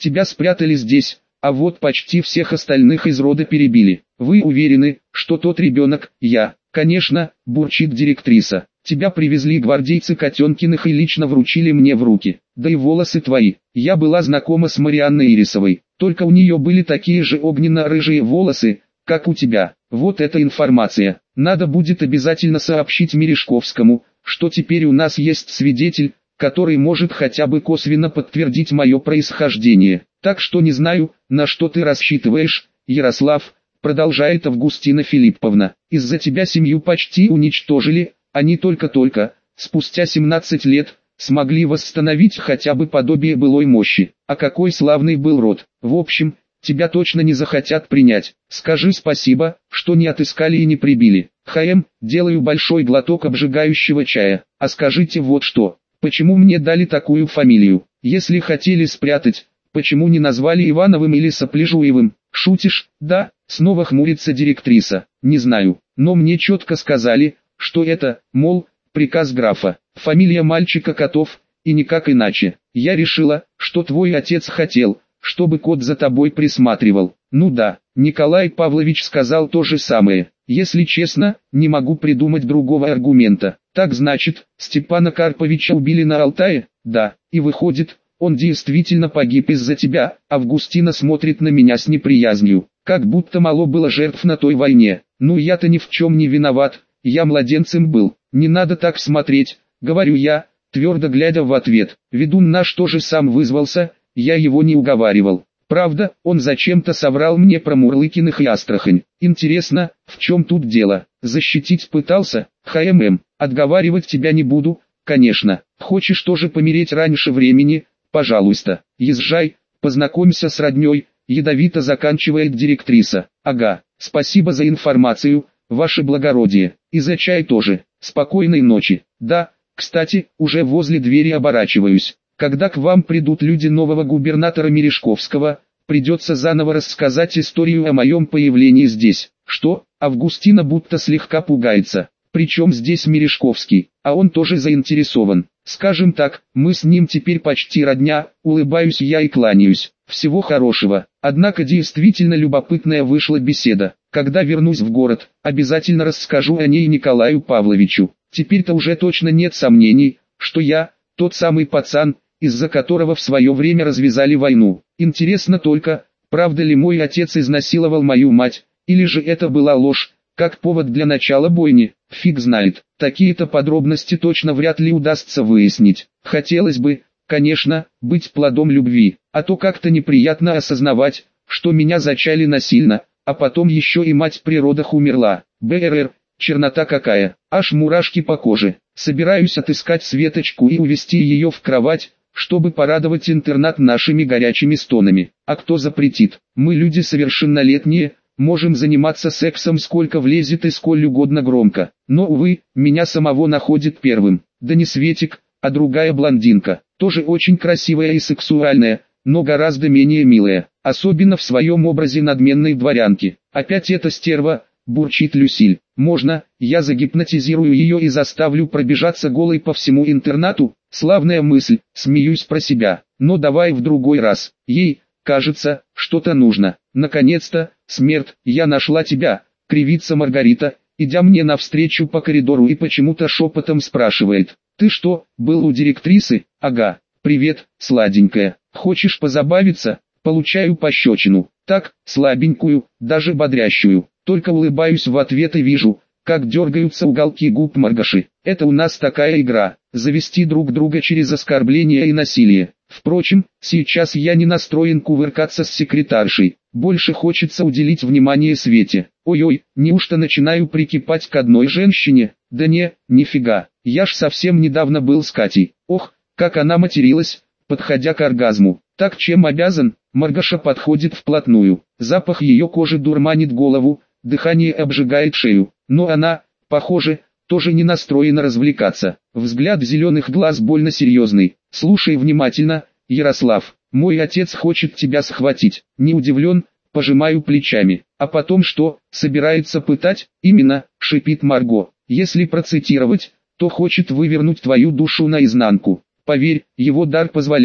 Тебя спрятали здесь, а вот почти всех остальных из рода перебили. Вы уверены, что тот ребенок, я? Конечно, бурчит директриса. Тебя привезли гвардейцы Котенкиных и лично вручили мне в руки. Да и волосы твои. Я была знакома с Марианной Ирисовой, только у нее были такие же огненно-рыжие волосы, как у тебя. Вот эта информация. Надо будет обязательно сообщить Мережковскому, что теперь у нас есть свидетель, который может хотя бы косвенно подтвердить мое происхождение. Так что не знаю, на что ты рассчитываешь, Ярослав, продолжает Августина Филипповна. Из-за тебя семью почти уничтожили, они только-только, спустя семнадцать лет, смогли восстановить хотя бы подобие былой мощи. А какой славный был род. В общем, тебя точно не захотят принять. Скажи спасибо, что не отыскали и не прибили. ХМ, делаю большой глоток обжигающего чая. А скажите вот что, почему мне дали такую фамилию? Если хотели спрятать, почему не назвали Ивановым или Сопляжуевым? Шутишь? Да, снова хмурится директриса. Не знаю, но мне четко сказали, что это, мол, приказ графа. Фамилия мальчика Котов, и никак иначе. Я решила, что твой отец хотел, чтобы кот за тобой присматривал. Ну да, Николай Павлович сказал то же самое. Если честно, не могу придумать другого аргумента. Так значит, Степана Карповича убили на Алтае? Да, и выходит, он действительно погиб из-за тебя. Августина смотрит на меня с неприязнью, как будто мало было жертв на той войне. Ну я-то ни в чем не виноват, я младенцем был. Не надо так смотреть, говорю я, твердо глядя в ответ. Ведун наш тоже сам вызвался, я его не уговаривал. Правда, он зачем-то соврал мне про Мурлыкиных и Астрахань. Интересно, в чем тут дело? Защитить пытался? ХММ, отговаривать тебя не буду, конечно. Хочешь тоже помереть раньше времени? Пожалуйста, езжай, познакомься с родней, ядовито заканчивает директриса. Ага, спасибо за информацию, ваше благородие, и за чай тоже. Спокойной ночи. Да, кстати, уже возле двери оборачиваюсь. Когда к вам придут люди нового губернатора Мережковского, придется заново рассказать историю о моем появлении здесь. Что? Августина будто слегка пугается. Причем здесь Мережковский, а он тоже заинтересован. Скажем так, мы с ним теперь почти родня, улыбаюсь я и кланяюсь. Всего хорошего. Однако действительно любопытная вышла беседа. Когда вернусь в город, обязательно расскажу о ней Николаю Павловичу. Теперь-то уже точно нет сомнений, что я, тот самый пацан, из-за которого в свое время развязали войну. Интересно только, правда ли мой отец изнасиловал мою мать, или же это была ложь, как повод для начала бойни, фиг знает. Такие-то подробности точно вряд ли удастся выяснить. Хотелось бы, конечно, быть плодом любви, а то как-то неприятно осознавать, что меня зачали насильно, а потом еще и мать при родах умерла. БРР, чернота какая, аж мурашки по коже. Собираюсь отыскать Светочку и увести ее в кровать, чтобы порадовать интернат нашими горячими стонами. А кто запретит? Мы люди совершеннолетние, можем заниматься сексом сколько влезет и сколь угодно громко. Но, увы, меня самого находит первым. Да не Светик, а другая блондинка. Тоже очень красивая и сексуальная, но гораздо менее милая. Особенно в своем образе надменной дворянки. Опять эта стерва, бурчит Люсиль. Можно, я загипнотизирую ее и заставлю пробежаться голой по всему интернату? Славная мысль, смеюсь про себя. Но давай в другой раз. Ей, кажется, что-то нужно. Наконец-то, Смерть, я нашла тебя, кривится Маргарита, идя мне навстречу по коридору и почему-то шепотом спрашивает. Ты что, был у директрисы? Ага. Привет, сладенькая. Хочешь позабавиться? Получаю пощечину. Так, слабенькую, даже бодрящую. Только улыбаюсь в ответ и вижу, как дергаются уголки губ Маргаши. Это у нас такая игра, завести друг друга через оскорбление и насилие. Впрочем, сейчас я не настроен кувыркаться с секретаршей. Больше хочется уделить внимание Свете. Ой-ой, неужто начинаю прикипать к одной женщине? Да не, нифига. Я ж совсем недавно был с Катей. Ох, как она материлась, подходя к оргазму. Так чем обязан? Маргаша подходит вплотную. Запах ее кожи дурманит голову, дыхание обжигает шею. Но она, похоже, тоже не настроена развлекаться. Взгляд зеленых глаз больно серьезный. Слушай внимательно, Ярослав. Мой отец хочет тебя схватить. Не удивлен, пожимаю плечами. А потом что, собирается пытать? Именно, шипит Марго. Если процитировать, то хочет вывернуть твою душу наизнанку. Поверь, его дар позволяет.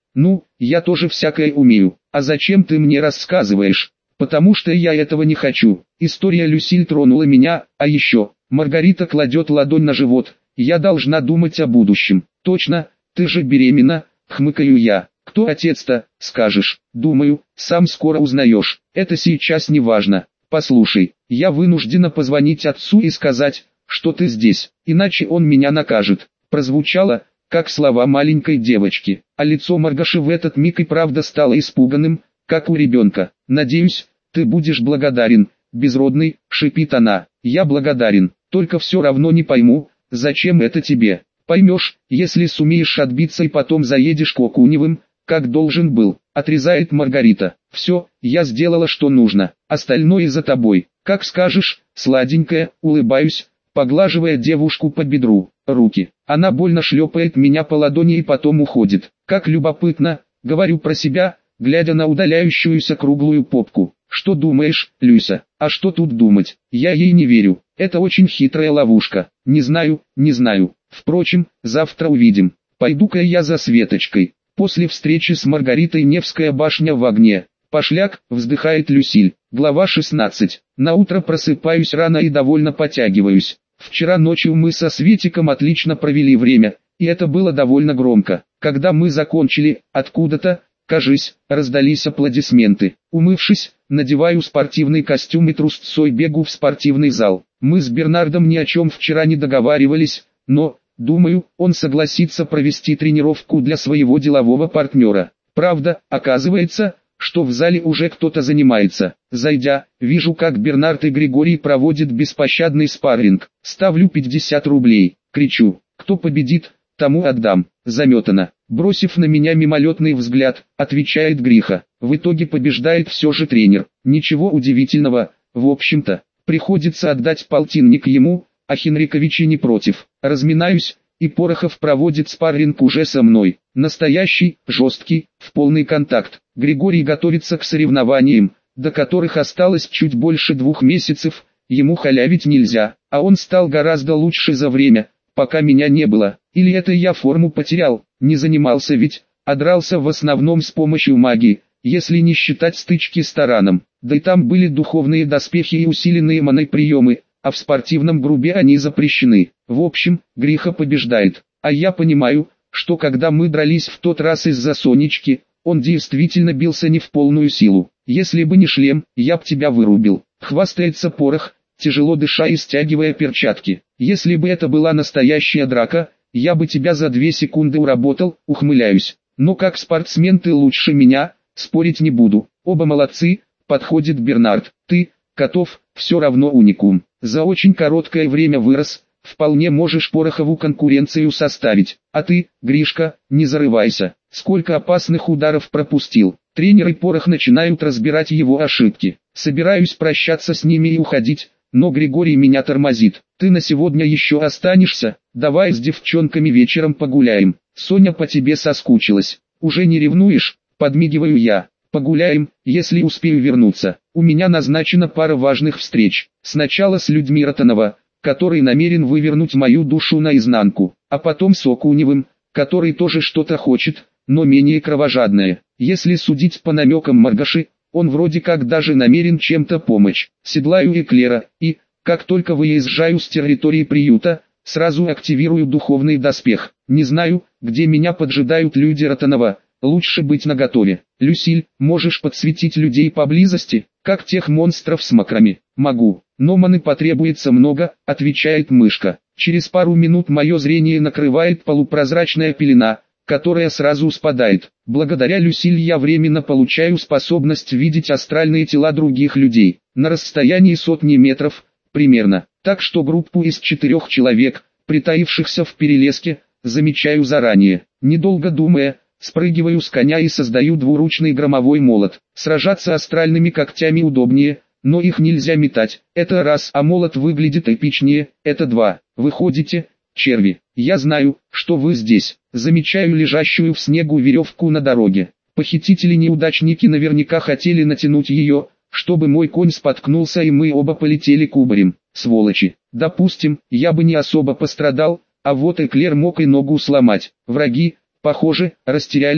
Ну, я тоже всякое умею. А зачем ты мне рассказываешь? Потому что я этого не хочу. История Люсиль тронула меня, а еще, Маргарита кладет ладонь на живот, я должна думать о будущем. Точно, ты же беременна, хмыкаю я. Кто отец-то, скажешь? Думаю, сам скоро узнаешь. Это сейчас не важно. Послушай, я вынуждена позвонить отцу и сказать, что ты здесь, иначе он меня накажет. Прозвучало, как слова маленькой девочки, а лицо Маргаши в этот миг и правда стало испуганным, как у ребенка. «Надеюсь, ты будешь благодарен, безродный», — шипит она. «Я благодарен, только все равно не пойму, зачем это тебе. Поймешь, если сумеешь отбиться и потом заедешь к Окуневым, как должен был», — отрезает Маргарита. «Все, я сделала что нужно, остальное за тобой. Как скажешь, сладенькая», — улыбаюсь, поглаживая девушку по бедру. Руки. Она больно шлепает меня по ладони и потом уходит. Как любопытно, говорю про себя, глядя на удаляющуюся круглую попку. Что думаешь, Люся? А что тут думать? Я ей не верю. Это очень хитрая ловушка. Не знаю, не знаю. Впрочем, завтра увидим. Пойду-ка я за Светочкой. После встречи с Маргаритой Невская башня в огне. Пошляк, вздыхает Люсиль. Глава шестнадцать. Наутро просыпаюсь рано и довольно потягиваюсь. Вчера ночью мы со Светиком отлично провели время, и это было довольно громко. Когда мы закончили, откуда-то, кажись, раздались аплодисменты. Умывшись, надеваю спортивный костюм и трусцой бегу в спортивный зал. Мы с Бернардом ни о чем вчера не договаривались, но, думаю, он согласится провести тренировку для своего делового партнера. Правда, оказывается, что в зале уже кто-то занимается. Зайдя, вижу, как Бернард и Григорий проводят беспощадный спарринг. Ставлю пятьдесят рублей, кричу, кто победит, тому отдам. Заметано. Бросив на меня мимолетный взгляд, отвечает Гриха. В итоге побеждает все же тренер. Ничего удивительного, в общем-то. Приходится отдать полтинник ему, а Хенриковичи не против. Разминаюсь, и Порохов проводит спарринг уже со мной. Настоящий, жесткий, в полный контакт. Григорий готовится к соревнованиям, до которых осталось чуть больше двух месяцев, ему халявить нельзя, а он стал гораздо лучше за время, пока меня не было. Или это я форму потерял, не занимался ведь, а дрался в основном с помощью магии, если не считать стычки с тараном. Да и там были духовные доспехи и усиленные маной приемы, а в спортивном грубе они запрещены. В общем, Гриха побеждает. А я понимаю, что когда мы дрались в тот раз из-за Сонечки, он действительно бился не в полную силу. Если бы не шлем, я б тебя вырубил. Хвастается Порох, тяжело дыша и стягивая перчатки. Если бы это была настоящая драка, я бы тебя за две секунды уработал, ухмыляюсь. Но как спортсмен ты лучше меня, спорить не буду. Оба молодцы, подходит Бернард. Ты, Котов, все равно уникум. За очень короткое время вырос, вполне можешь Порохову конкуренцию составить. А ты, Гришка, не зарывайся. Сколько опасных ударов пропустил. Тренер и Порох начинают разбирать его ошибки. Собираюсь прощаться с ними и уходить, но Григорий меня тормозит. Ты на сегодня еще останешься? Давай с девчонками вечером погуляем. Соня по тебе соскучилась. Уже не ревнуешь? Подмигиваю я. Погуляем, если успею вернуться. У меня назначена пара важных встреч. Сначала с людьми Ротанова, который намерен вывернуть мою душу наизнанку, а потом с Окуневым, который тоже что-то хочет, но менее кровожадное. Если судить по намекам Маргаши, он вроде как даже намерен чем-то помочь. Седлаю Эклера, и, как только выезжаю с территории приюта, сразу активирую духовный доспех. Не знаю, где меня поджидают люди Ротанова, лучше быть наготове. Люсиль, можешь подсветить людей поблизости, как тех монстров с макрами? Могу, но маны потребуется много, отвечает мышка. Через пару минут мое зрение накрывает полупрозрачная пелена, которая сразу спадает. Благодаря Люсиль я временно получаю способность видеть астральные тела других людей, на расстоянии сотни метров, примерно. Так что группу из четырех человек, притаившихся в перелеске, замечаю заранее. Недолго думая, спрыгиваю с коня и создаю двуручный громовой молот. Сражаться астральными когтями удобнее, но их нельзя метать. Это раз, а молот выглядит эпичнее, это два. Выходите, черви, я знаю, что вы здесь. Замечаю лежащую в снегу веревку на дороге. Похитители-неудачники наверняка хотели натянуть ее, чтобы мой конь споткнулся и мы оба полетели кубарем. Сволочи. Допустим, я бы не особо пострадал, а вот Эклер мог и ногу сломать. Враги, похоже, растерялись,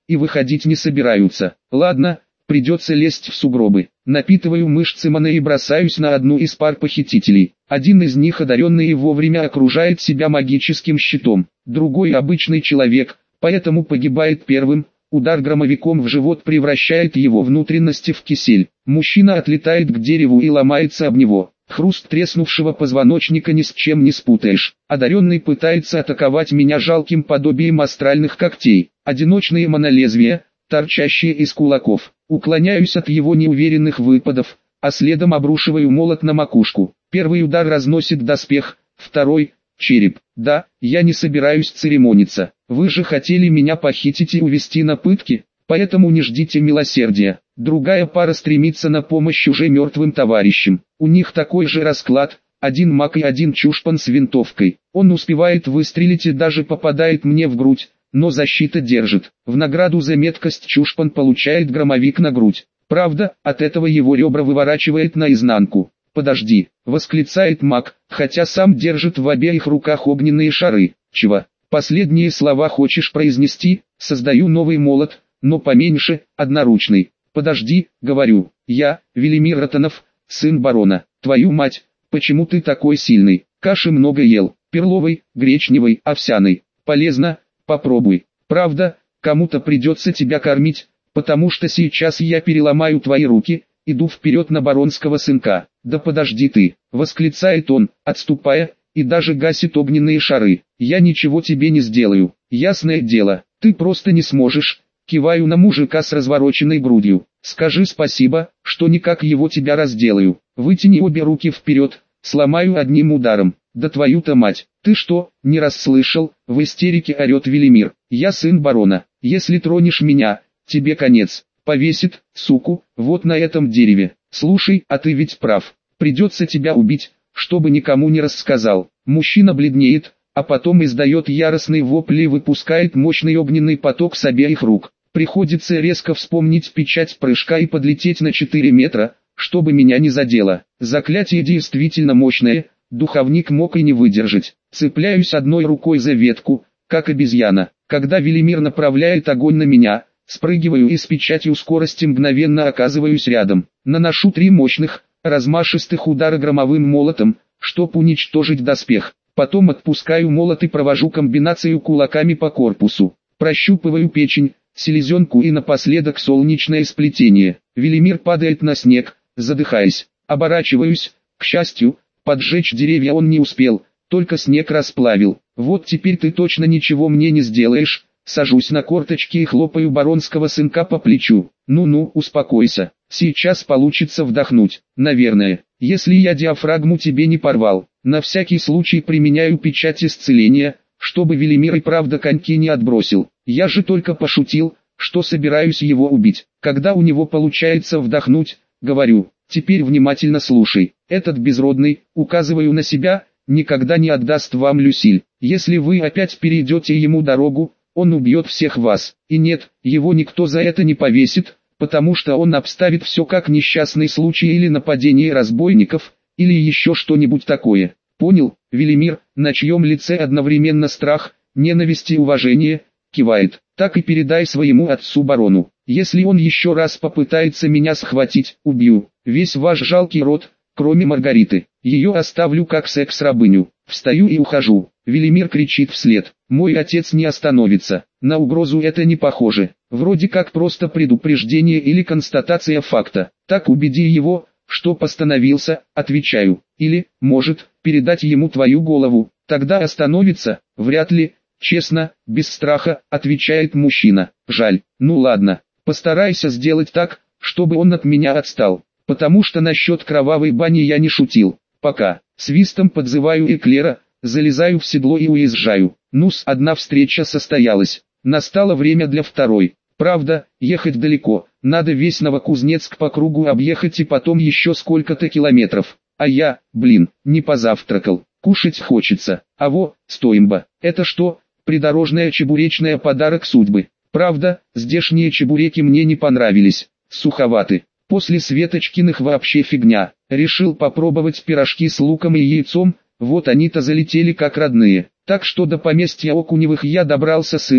и выходить не собираются. Ладно, придется лезть в сугробы. Напитываю мышцы маны и бросаюсь на одну из пар похитителей. Один из них, одаренный, и вовремя окружает себя магическим щитом. Другой обычный человек, поэтому погибает первым. Удар громовиком в живот превращает его внутренности в кисель. Мужчина отлетает к дереву и ломается об него. Хруст треснувшего позвоночника ни с чем не спутаешь. Одаренный пытается атаковать меня жалким подобием астральных когтей. Одиночные монолезвия, торчащие из кулаков. Уклоняюсь от его неуверенных выпадов, а следом обрушиваю молот на макушку. Первый удар разносит доспех, второй — череп. Да, я не собираюсь церемониться. Вы же хотели меня похитить и увести на пытки, поэтому не ждите милосердия. Другая пара стремится на помощь уже мертвым товарищам. У них такой же расклад, один маг и один чушпан с винтовкой. Он успевает выстрелить и даже попадает мне в грудь, но защита держит. В награду за меткость чушпан получает громовик на грудь. Правда, от этого его ребра выворачивает наизнанку. «Подожди», — восклицает маг, хотя сам держит в обеих руках огненные шары. «Чего? Последние слова хочешь произнести?» Создаю новый молот, но поменьше, одноручный. «Подожди», — говорю, — «я, Велимир Ротанов, сын барона. Твою мать, почему ты такой сильный? Каши много ел, перловой, гречневой, овсяной. Полезно, попробуй. Правда, кому-то придется тебя кормить, потому что сейчас я переломаю твои руки». Иду вперед на баронского сынка. «Да подожди ты», — восклицает он, отступая, и даже гасит огненные шары. «Я ничего тебе не сделаю, ясное дело, ты просто не сможешь». Киваю на мужика с развороченной грудью. «Скажи спасибо, что никак его тебя разделаю. Вытяни обе руки вперед, сломаю одним ударом». «Да твою-то мать, ты что, не расслышал?» — в истерике орет Велимир. «Я сын барона, если тронешь меня, тебе конец. Повесит, суку, вот на этом дереве. Слушай, а ты ведь прав. Придется тебя убить, чтобы никому не рассказал». Мужчина бледнеет, а потом издает яростный вопль и выпускает мощный огненный поток с обеих рук. Приходится резко вспомнить печать прыжка и подлететь на четыре метра, чтобы меня не задело. Заклятие действительно мощное, духовник мог и не выдержать. Цепляюсь одной рукой за ветку, как обезьяна. Когда Велимир направляет огонь на меня, спрыгиваю и с печатью скорости мгновенно оказываюсь рядом. Наношу три мощных, размашистых удара громовым молотом, чтоб уничтожить доспех. Потом отпускаю молот и провожу комбинацию кулаками по корпусу. Прощупываю печень, селезенку и напоследок солнечное сплетение. Велимир падает на снег, задыхаясь. Оборачиваюсь, к счастью, поджечь деревья он не успел, только снег расплавил. «Вот теперь ты точно ничего мне не сделаешь». Сажусь на корточки и хлопаю баронского сынка по плечу. «Ну-ну, успокойся, сейчас получится вдохнуть, наверное, если я диафрагму тебе не порвал». На всякий случай применяю печать исцеления, чтобы Велимир и правда коньки не отбросил. Я же только пошутил, что собираюсь его убить. Когда у него получается вдохнуть, говорю: «Теперь внимательно слушай, этот безродный, указываю на себя, никогда не отдаст вам Люсиль. Если вы опять перейдете ему дорогу, он убьет всех вас, и нет, его никто за это не повесит, потому что он обставит все как несчастный случай или нападение разбойников, или еще что-нибудь такое. Понял, Велимир?» На чьем лице одновременно страх, ненависть и уважение, кивает. «Так и передай своему отцу-барону. Если он еще раз попытается меня схватить, убью. Весь ваш жалкий род, кроме Маргариты. Ее оставлю как секс-рабыню». Встаю и ухожу. Велимир кричит вслед: «Мой отец не остановится». На угрозу это не похоже. Вроде как просто предупреждение или констатация факта. «Так убеди его, что постановился», отвечаю. «Или, может, передать ему твою голову, тогда остановится?» «Вряд ли, честно, без страха», отвечает мужчина. «Жаль. Ну ладно, постарайся сделать так, чтобы он от меня отстал, потому что насчет кровавой бани я не шутил. Пока». Свистом подзываю эклера, залезаю в седло и уезжаю. Ну-с, одна встреча состоялась. Настало время для второй. Правда, ехать далеко, надо весь Новокузнецк по кругу объехать и потом еще сколько-то километров. А я, блин, не позавтракал, кушать хочется. А во, стоимба, это что, придорожная чебуречная подарок судьбы. Правда, здешние чебуреки мне не понравились, суховаты. После Светочкиных вообще фигня. Решил попробовать пирожки с луком и яйцом, вот они-то залетели как родные. Так что до поместья Окуневых я добрался сытый,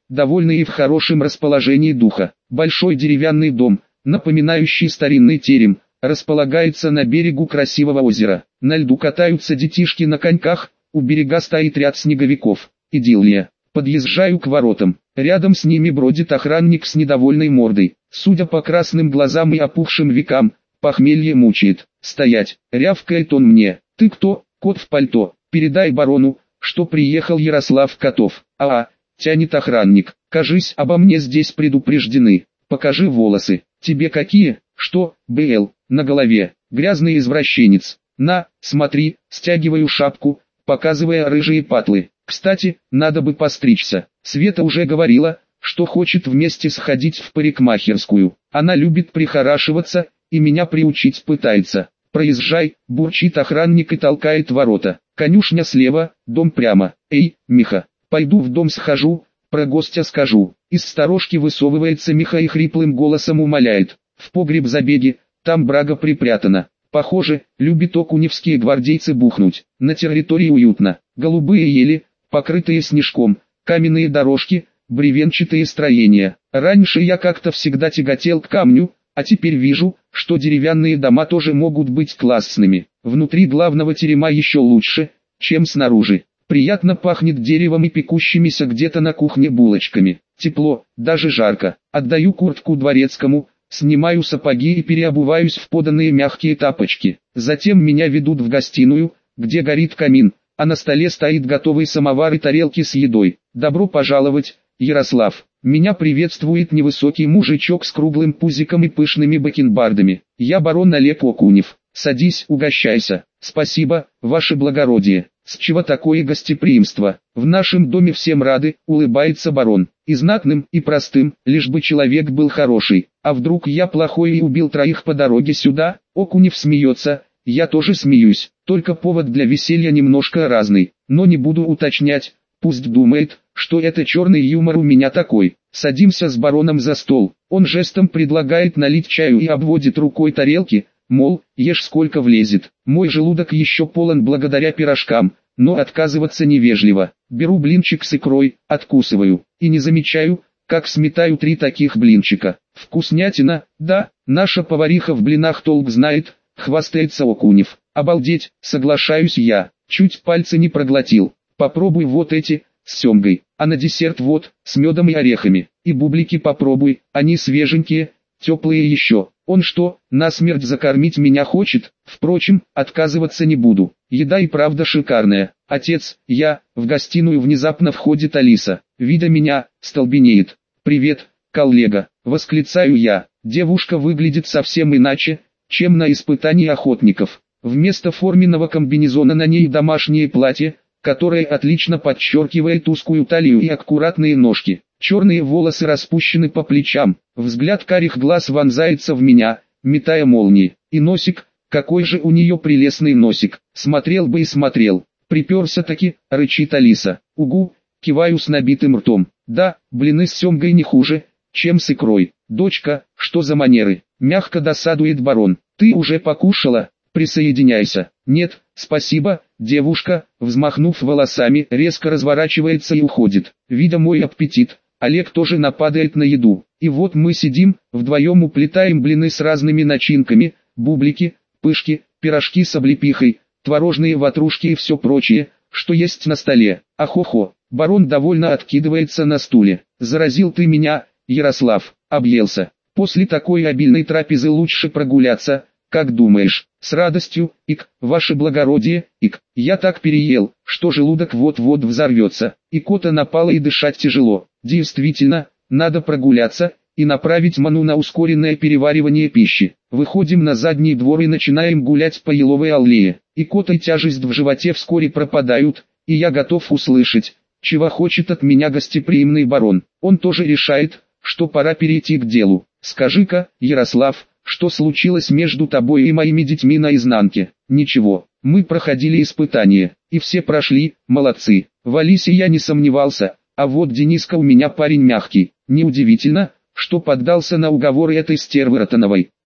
довольные и в хорошем расположении духа. Большой деревянный дом, напоминающий старинный терем, располагается на берегу красивого озера. На льду катаются детишки на коньках, у берега стоит ряд снеговиков. Идиллия. Подъезжаю к воротам. Рядом с ними бродит охранник с недовольной мордой. Судя по красным глазам и опухшим векам, похмелье мучает. «Стоять!» — рявкает он мне. «Ты кто, кот в пальто? Передай барону, что приехал Ярослав Котов». «А-а!» — тянет охранник. «Кажись, обо мне здесь предупреждены. Покажи волосы». «Тебе какие?» «Что, БЛ, на голове? Грязный извращенец. На, смотри». Стягиваю шапку, показывая рыжие патлы. Кстати, надо бы постричься. Света уже говорила, что хочет вместе сходить в парикмахерскую. Она любит прихорашиваться, и меня приучить пытается. «Проезжай», — бурчит охранник и толкает ворота. Конюшня слева, дом прямо. «Эй, Миха, пойду в дом схожу, про гостя скажу». Из сторожки высовывается Миха и хриплым голосом умоляет. «В погреб забеги, там брага припрятана». Похоже, любит окуневские гвардейцы бухнуть. На территории уютно. Голубые ели, покрытые снежком, каменные дорожки, бревенчатые строения. Раньше я как-то всегда тяготел к камню, а теперь вижу, что деревянные дома тоже могут быть классными. Внутри главного терема еще лучше, чем снаружи. Приятно пахнет деревом и пекущимися где-то на кухне булочками. Тепло, даже жарко. Отдаю куртку дворецкому, снимаю сапоги и переобуваюсь в поданные мягкие тапочки. Затем меня ведут в гостиную, где горит камин, а на столе стоит готовый самовар и тарелки с едой. «Добро пожаловать, Ярослав». Меня приветствует невысокий мужичок с круглым пузиком и пышными бакенбардами. «Я барон Олег Окунев. Садись, угощайся». «Спасибо, ваше благородие». «С чего такое гостеприимство? В нашем доме всем рады», — улыбается барон. «И знатным, и простым, лишь бы человек был хороший. А вдруг я плохой и убил троих по дороге сюда?» Окунев смеется, я тоже смеюсь, только повод для веселья немножко разный. Но не буду уточнять, пусть думает, что это черный юмор у меня такой. Садимся с бароном за стол. Он жестом предлагает налить чаю и обводит рукой тарелки, мол, ешь сколько влезет. Мой желудок еще полон благодаря пирожкам, но отказываться невежливо. Беру блинчик с икрой, откусываю, и не замечаю, как сметаю три таких блинчика. Вкуснятина, да, наша повариха в блинах толк знает, хвастается Окунев. Обалдеть, соглашаюсь я, чуть пальцы не проглотил. Попробуй вот эти, с семгой, а на десерт вот, с медом и орехами. И бублики попробуй, они свеженькие, теплые еще. Он что, насмерть закормить меня хочет? Впрочем, отказываться не буду. Еда и правда шикарная. Отец, я, в гостиную внезапно входит Алиса. Видя меня, столбенеет. «Привет, коллега», восклицаю я. Девушка выглядит совсем иначе, чем на испытании охотников. Вместо форменного комбинезона на ней домашнее платье, которое отлично подчеркивает узкую талию и аккуратные ножки. Черные волосы распущены по плечам, взгляд карих глаз вонзается в меня, метая молнии. И носик, какой же у нее прелестный носик, смотрел бы и смотрел. Приперся-таки, рычит Алиса. Угу, киваю с набитым ртом. Да, блины с семгой не хуже, чем с икрой. Дочка, что за манеры? Мягко досадует барон. Ты уже покушала? Присоединяйся. Нет, спасибо. Девушка, взмахнув волосами, резко разворачивается и уходит. Видя мой аппетит, Олег тоже нападает на еду. И вот мы сидим, вдвоем уплетаем блины с разными начинками, бублики, пышки, пирожки с облепихой, творожные ватрушки и все прочее, что есть на столе. Ахо-хо, барон довольно откидывается на стуле. Заразил ты меня, Ярослав, объелся. После такой обильной трапезы лучше прогуляться, как думаешь? С радостью, ик, ваше благородие, ик. Я так переел, что желудок вот-вот взорвется. Икота напала и дышать тяжело. Действительно, надо прогуляться и направить ману на ускоренное переваривание пищи. Выходим на задний двор и начинаем гулять по еловой аллее. Икота и тяжесть в животе вскоре пропадают, и я готов услышать, чего хочет от меня гостеприимный барон. Он тоже решает, что пора перейти к делу. Скажи-ка, Ярослав, что случилось между тобой и моими детьми наизнанке? Ничего, мы проходили испытания, и все прошли, молодцы. В Алисе я не сомневался, а вот Дениска у меня парень мягкий. Неудивительно, что поддался на уговоры этой стервы Ротановой.